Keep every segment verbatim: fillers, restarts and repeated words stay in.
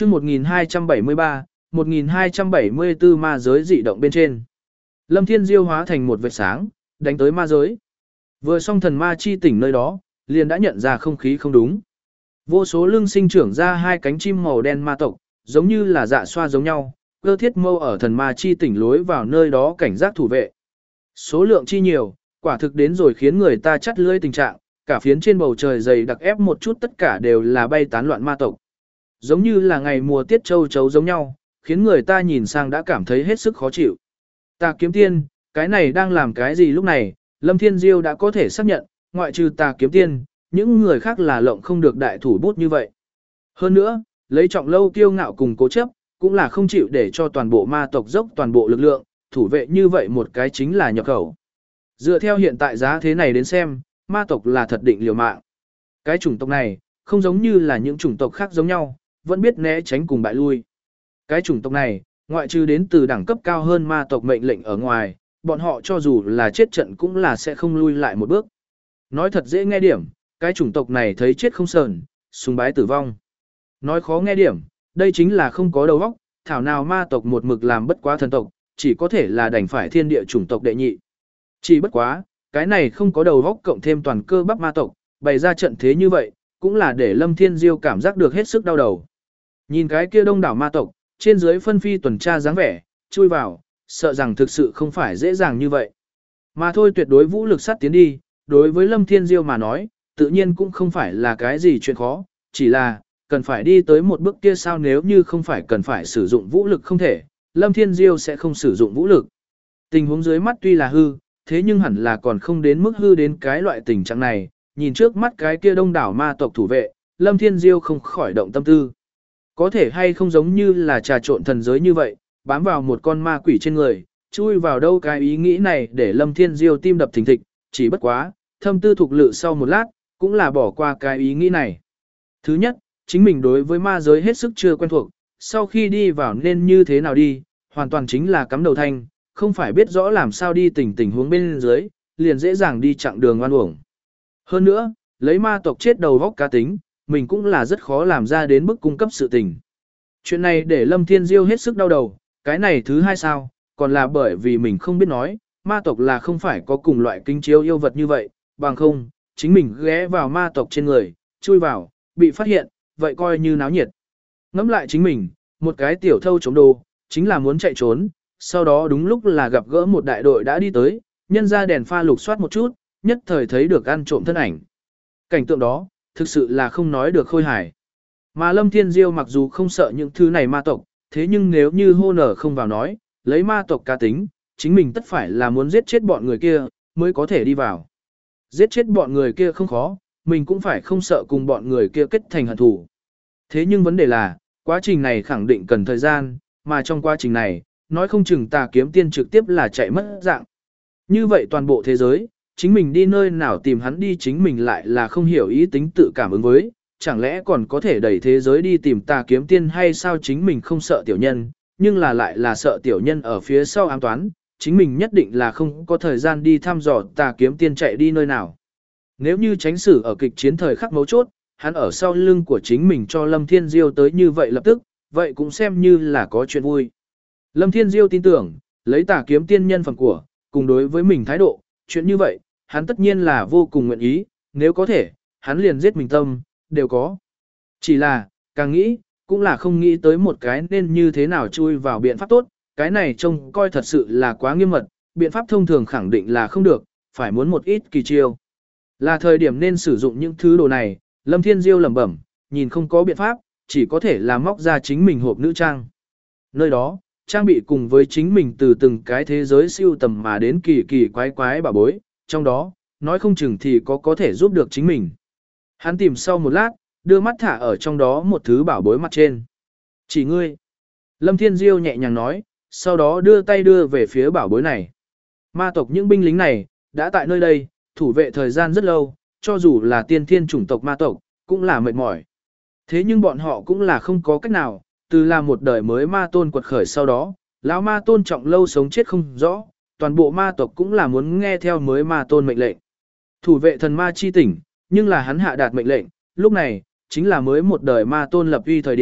chương một nghìn hai trăm bảy mươi ba, một nghìn hai trăm bảy mươi tư ma giới dị động bên trên. Lâm Thiên Diêu hóa thành một vệt sáng, đánh tới ma giới. Vừa xong thần ma chi tỉnh nơi đó, liền đã nhận ra không khí không đúng. Vô số lưng sinh trưởng ra hai cánh chim màu đen ma tộc, giống như là dạ xoa giống nhau, cơ thiết mâu ở thần ma chi tỉnh lối vào nơi đó cảnh giác thủ vệ. Số lượng chi nhiều, quả thực đến rồi khiến người ta chắt lưỡi tình trạng, cả phiến trên bầu trời dày đặc ép một chút tất cả đều là bay tán loạn ma tộc. Giống như là ngày mùa tiết châu chấu giống nhau, khiến người ta nhìn sang đã cảm thấy hết sức khó chịu. Tà kiếm tiên, cái này đang làm cái gì lúc này, Lâm Thiên Diêu đã có thể xác nhận, ngoại trừ tà kiếm tiên, những người khác là lộng không được đại thủ bút như vậy. Hơn nữa, lấy trọng lâu kiêu ngạo cùng cố chấp, cũng là không chịu để cho toàn bộ ma tộc dốc toàn bộ lực lượng, thủ vệ như vậy một cái chính là nhập khẩu. Dựa theo hiện tại giá thế này đến xem, ma tộc là thật định liều mạng. Cái chủng tộc này, không giống như là những chủng tộc khác giống nhau, vẫn biết né tránh cùng bại lui. Cái chủng tộc này, ngoại trừ đến từ đẳng cấp cao hơn ma tộc mệnh lệnh ở ngoài, bọn họ cho dù là chết trận cũng là sẽ không lui lại một bước. Nói thật dễ nghe điểm, cái chủng tộc này thấy chết không sờn, sùng bái tử vong. Nói khó nghe điểm, đây chính là không có đầu óc, thảo nào ma tộc một mực làm bất quá thần tộc, chỉ có thể là đành phải thiên địa chủng tộc đệ nhị. Chỉ bất quá, cái này không có đầu óc cộng thêm toàn cơ bắp ma tộc, bày ra trận thế như vậy, cũng là để Lâm Thiên Diêu cảm giác được hết sức đau đầu. Nhìn cái kia đông đảo ma tộc, trên dưới phân phi tuần tra dáng vẻ, chui vào, sợ rằng thực sự không phải dễ dàng như vậy. Mà thôi tuyệt đối vũ lực sát tiến đi, đối với Lâm Thiên Diêu mà nói, tự nhiên cũng không phải là cái gì chuyện khó, chỉ là, cần phải đi tới một bước kia sao nếu như không phải cần phải sử dụng vũ lực không thể, Lâm Thiên Diêu sẽ không sử dụng vũ lực. Tình huống dưới mắt tuy là hư, thế nhưng hẳn là còn không đến mức hư đến cái loại tình trạng này, nhìn trước mắt cái kia đông đảo ma tộc thủ vệ, Lâm Thiên Diêu không khỏi động tâm tư. Có thể hay không giống như là trà trộn thần giới như vậy, bám vào một con ma quỷ trên người, chui vào đâu cái ý nghĩ này để Lâm Thiên Diêu tim đập thình thịch, chỉ bất quá, thâm tư thuộc lự sau một lát, cũng là bỏ qua cái ý nghĩ này. Thứ nhất, chính mình đối với ma giới hết sức chưa quen thuộc, sau khi đi vào nên như thế nào đi, hoàn toàn chính là cắm đầu thanh, không phải biết rõ làm sao đi tình tình huống bên dưới, liền dễ dàng đi chặng đường oan uổng. Hơn nữa, lấy ma tộc chết đầu góc cá tính, mình cũng là rất khó làm ra đến mức cung cấp sự tình. Chuyện này để Lâm Thiên Diêu hết sức đau đầu, cái này thứ hai sao, còn là bởi vì mình không biết nói, ma tộc là không phải có cùng loại kính chiếu yêu vật như vậy, bằng không, chính mình ghé vào ma tộc trên người, chui vào, bị phát hiện, vậy coi như náo nhiệt. Ngẫm lại chính mình, một cái tiểu thâu chống đồ, chính là muốn chạy trốn, sau đó đúng lúc là gặp gỡ một đại đội đã đi tới, nhân ra đèn pha lục soát một chút, nhất thời thấy được ăn trộm thân ảnh. Cảnh tượng đó, thực sự là không nói được khôi hài. Mà Lâm Thiên Diêu mặc dù không sợ những thứ này ma tộc, thế nhưng nếu như hô nở không vào nói, lấy ma tộc cá tính, chính mình tất phải là muốn giết chết bọn người kia, mới có thể đi vào. Giết chết bọn người kia không khó, mình cũng phải không sợ cùng bọn người kia kết thành hận thù. Thế nhưng vấn đề là, quá trình này khẳng định cần thời gian, mà trong quá trình này, nói không chừng Tà Kiếm Tiên trực tiếp là chạy mất dạng. Như vậy toàn bộ thế giới, chính mình đi nơi nào tìm hắn đi chính mình lại là không hiểu ý tính tự cảm ứng với, chẳng lẽ còn có thể đẩy thế giới đi tìm Tà Kiếm Tiên hay sao chính mình không sợ tiểu nhân, nhưng là lại là sợ tiểu nhân ở phía sau ám toán, chính mình nhất định là không có thời gian đi thăm dò Tà Kiếm Tiên chạy đi nơi nào. Nếu như tránh xử ở kịch chiến thời khắc mấu chốt, hắn ở sau lưng của chính mình cho Lâm Thiên Diêu tới như vậy lập tức, vậy cũng xem như là có chuyện vui. Lâm Thiên Diêu tin tưởng, lấy Tà Kiếm Tiên nhân phẩm của, cùng đối với mình thái độ, chuyện như vậy, hắn tất nhiên là vô cùng nguyện ý, nếu có thể, hắn liền giết mình tâm, đều có. Chỉ là, càng nghĩ, cũng là không nghĩ tới một cái nên như thế nào chui vào biện pháp tốt, cái này trông coi thật sự là quá nghiêm mật, biện pháp thông thường khẳng định là không được, phải muốn một ít kỳ chiêu. Là thời điểm nên sử dụng những thứ đồ này, Lâm Thiên Diêu lẩm bẩm, nhìn không có biện pháp, chỉ có thể là móc ra chính mình hộp nữ trang. Nơi đó, trang bị cùng với chính mình từ từng cái thế giới siêu tầm mà đến kỳ kỳ quái quái bà bối, trong đó, nói không chừng thì có có thể giúp được chính mình. Hắn tìm sau một lát, đưa mắt thả ở trong đó một thứ bảo bối mặt trên. Chỉ ngươi. Lâm Thiên Diêu nhẹ nhàng nói, sau đó đưa tay đưa về phía bảo bối này. Ma tộc những binh lính này, đã tại nơi đây, thủ vệ thời gian rất lâu, cho dù là tiên thiên chủng tộc ma tộc, cũng là mệt mỏi. Thế nhưng bọn họ cũng là không có cách nào, từ là một đời mới ma tôn quật khởi sau đó, lão ma tôn trọng lâu sống chết không rõ, toàn bộ ma tộc cũng là muốn nghe theo mới ma tôn mệnh lệnh. Thủ vệ thần ma chi tỉnh, nhưng là hắn hạ đạt mệnh lệnh, lúc này, chính là mới một đời ma tôn lập uy thời điểm,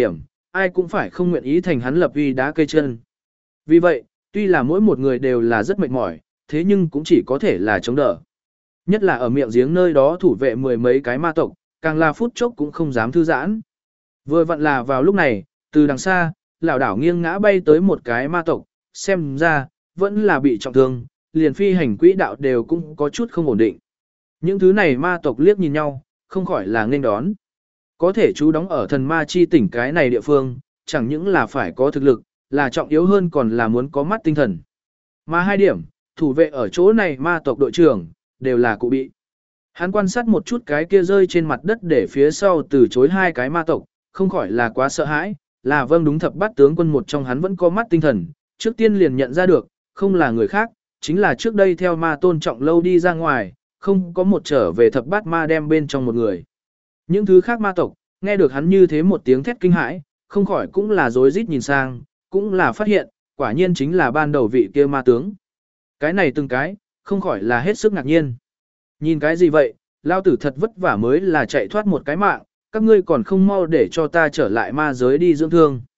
ai cũng phải không nguyện ý thành hắn lập uy đá cây chân. Vì vậy, tuy là mỗi một người đều là rất mệt mỏi, thế nhưng cũng chỉ có thể là chống đỡ. Nhất là ở miệng giếng nơi đó thủ vệ mười mấy cái ma tộc, càng là phút chốc cũng không dám thư giãn. Vừa vặn là vào lúc này, từ đằng xa, lảo đảo nghiêng ngã bay tới một cái ma tộc, xem ra, vẫn là bị trọng thương, liền phi hành quỹ đạo đều cũng có chút không ổn định. Những thứ này ma tộc liếc nhìn nhau, không khỏi là nghênh đón. Có thể chú đóng ở thần ma chi tỉnh cái này địa phương, chẳng những là phải có thực lực, là trọng yếu hơn còn là muốn có mắt tinh thần. Mà hai điểm, thủ vệ ở chỗ này ma tộc đội trưởng, đều là cụ bị. Hắn quan sát một chút cái kia rơi trên mặt đất để phía sau từ chối hai cái ma tộc, không khỏi là quá sợ hãi, là vâng đúng thập bát tướng quân một trong hắn vẫn có mắt tinh thần, trước tiên liền nhận ra được, không là người khác, chính là trước đây theo ma tôn trọng lâu đi ra ngoài, không có một trở về thập bát ma đem bên trong một người. Những thứ khác ma tộc, nghe được hắn như thế một tiếng thét kinh hãi, không khỏi cũng là rối rít nhìn sang, cũng là phát hiện, quả nhiên chính là ban đầu vị kia ma tướng. Cái này từng cái, không khỏi là hết sức ngạc nhiên. Nhìn cái gì vậy, lao tử thật vất vả mới là chạy thoát một cái mạng, các ngươi còn không mau để cho ta trở lại ma giới đi dưỡng thương.